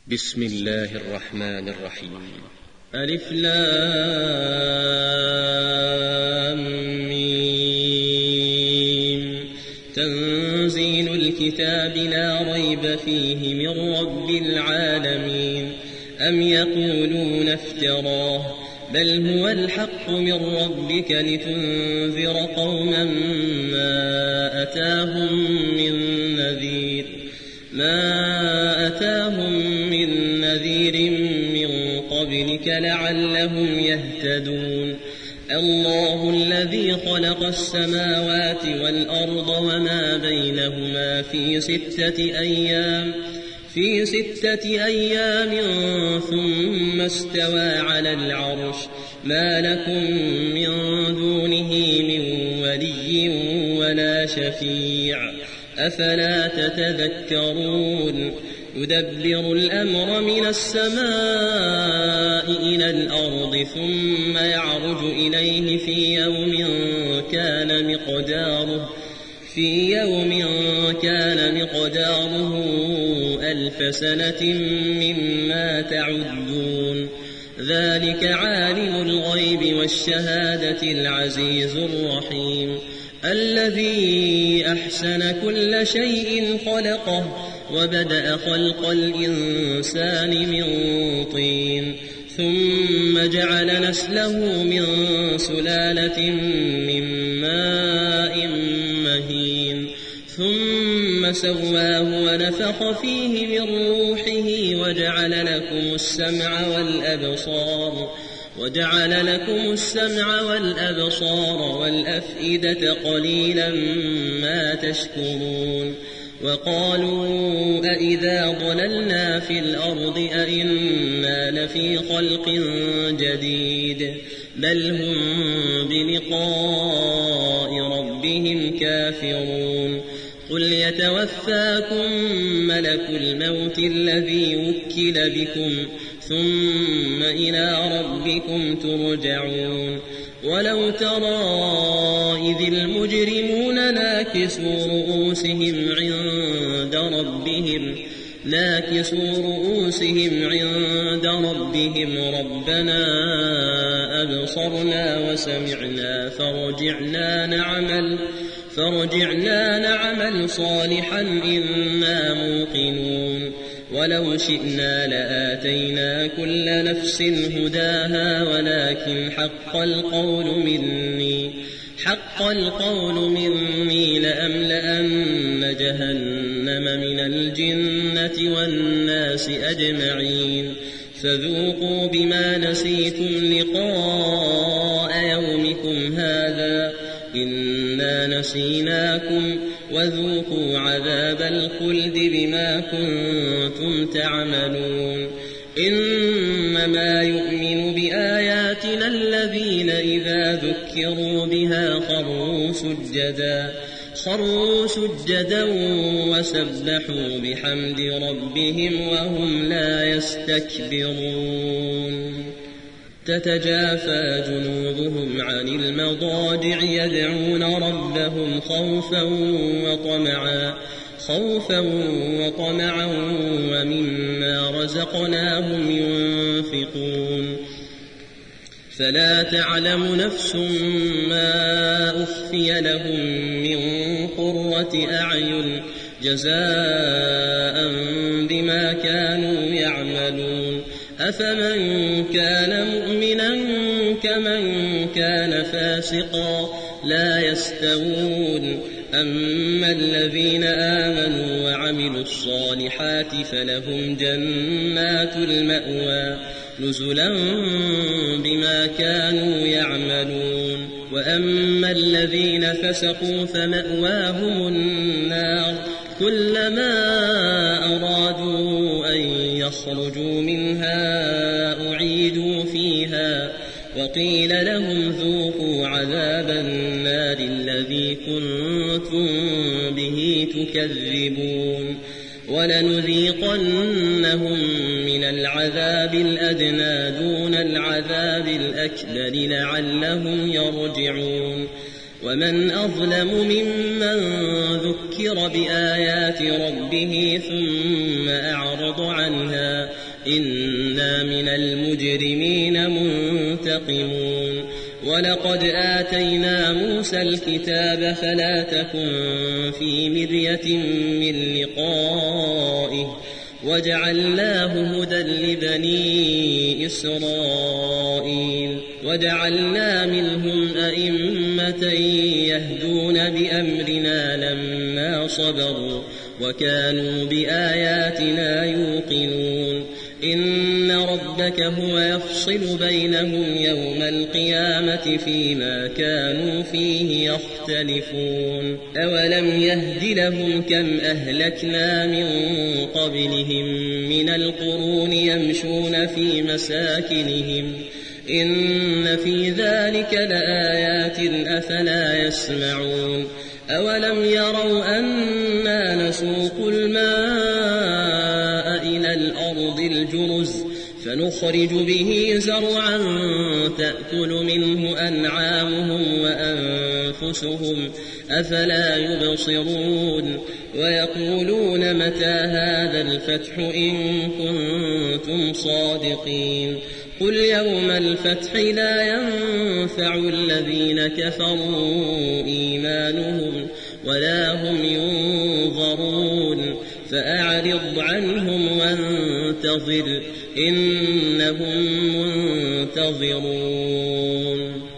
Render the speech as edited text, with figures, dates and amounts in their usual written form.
بسم الله الرحمن الرحيم. ألف لام ميم. تنزيل الكتاب لا ريب فيه من رب العالمين. أم يقولون افتراه بل هو الحق من ربك لتنذر قوما ما أتاهم من نذير من قبلك لعلهم يهتدون. الله الذي خلق السماوات والأرض وما بينهما في ستة أيام ثم استوى على العرش. ما لكم من دونه من ولي ولا شفيع أفلا تتذكرون. يدبر الأمر من السماء إلى الأرض ثم يعرج إليه في يوم كان مقداره 1000 سنة مما تعدون. ذلك عالم الغيب والشهادة العزيز الرحيم. الذي أحسن كل شيء خلقه وبدأ خلق الإنسان من طين ثم جعل نسله من سلالة من ماء مهين ثم سواه ونفخ فيه من روحه وجعل لكم السمع والأبصار والأفئدة قليلا ما تشكرون. وقالوا أإذا ضللنا في الأرض أإنا لفي خلق جديد بل هم بلقاء ربهم كافرون. قل يتوفاكم ملك الموت الذي وكل بكم ثم إلى ربكم ترجعون. ولو ترى إذ المجرمون ناكسوا رؤوسهم عند ربهم ربنا أبصرنا وسمعنا فرجعنا نعمل صالحا إنا موقنون. ولو شئنا لآتينا كل نفس هداها ولكن حق القول مني لأملأن جهنم من الجنة والناس أجمعين. فذوقوا بما نسيتم لقاء يومكم هذا إنا نسيناكم وذوقوا عذاب الخلد بما كنتم تعملون. إنما يؤمن بآياتنا الذين إذا ذكروا بها خروا سجدا وسبحوا بحمد ربهم وهم لا يستكبرون. تتجافى جنوبهم عن المضاجع يدعون ربهم خوفا وطمعا ومما رزقناهم ينفقون. فلا تعلم نفس ما أخفي لهم من قرة أعين جزاء بما كانوا يعملون. أفمن كان مؤمنا كمن كان فاسقا لا يستوون. أما الذين آمنوا وعملوا الصالحات فلهم جنات المأوى نزلا بما كانوا يعملون. وأما الذين فسقوا فمأواهم النار كلما أرادوا أن يخرجوا منها أعيدوا فيها وقيل لهم ذوقوا عذاب النار الذي كنتم به تكذبون. ولنذيقنهم من العذاب الأدنى دون العذاب الأكبر لعلهم يرجعون. ومن أظلم ممن ذكر بآيات ربه ثم أعرض عنها إنا من المجرمين منتقمون ولقد آتينا موسى الكتاب فلا تكن في مرية من لقائه وجعلناه هدى لبني إسرائيل وجعلنا منهم أئمة يهدون بأمرنا لما صبروا وكانوا بآياتنا يوقنون إن ربك هو يفصل بينهم يوم القيامة فيما كانوا فيه يختلفون أولم يهد لهم كم أهلكنا من قبلهم من القرون يمشون في مساكنهم إن في ذلك لآيات أفلا يسمعون أولم يروا أنا نسوق الماء إلى الأرض الجرز فنخرج به زرعا تأكل منه أنعامهم وأنفسهم أفلا يبصرون ويقولون متى هذا الفتح إن كنتم صادقين قل يوم الفتح لا ينفع الذين كفروا إيمانهم ولا هم ينظرون فأعرض عنهم وانتظر إنهم منتظرون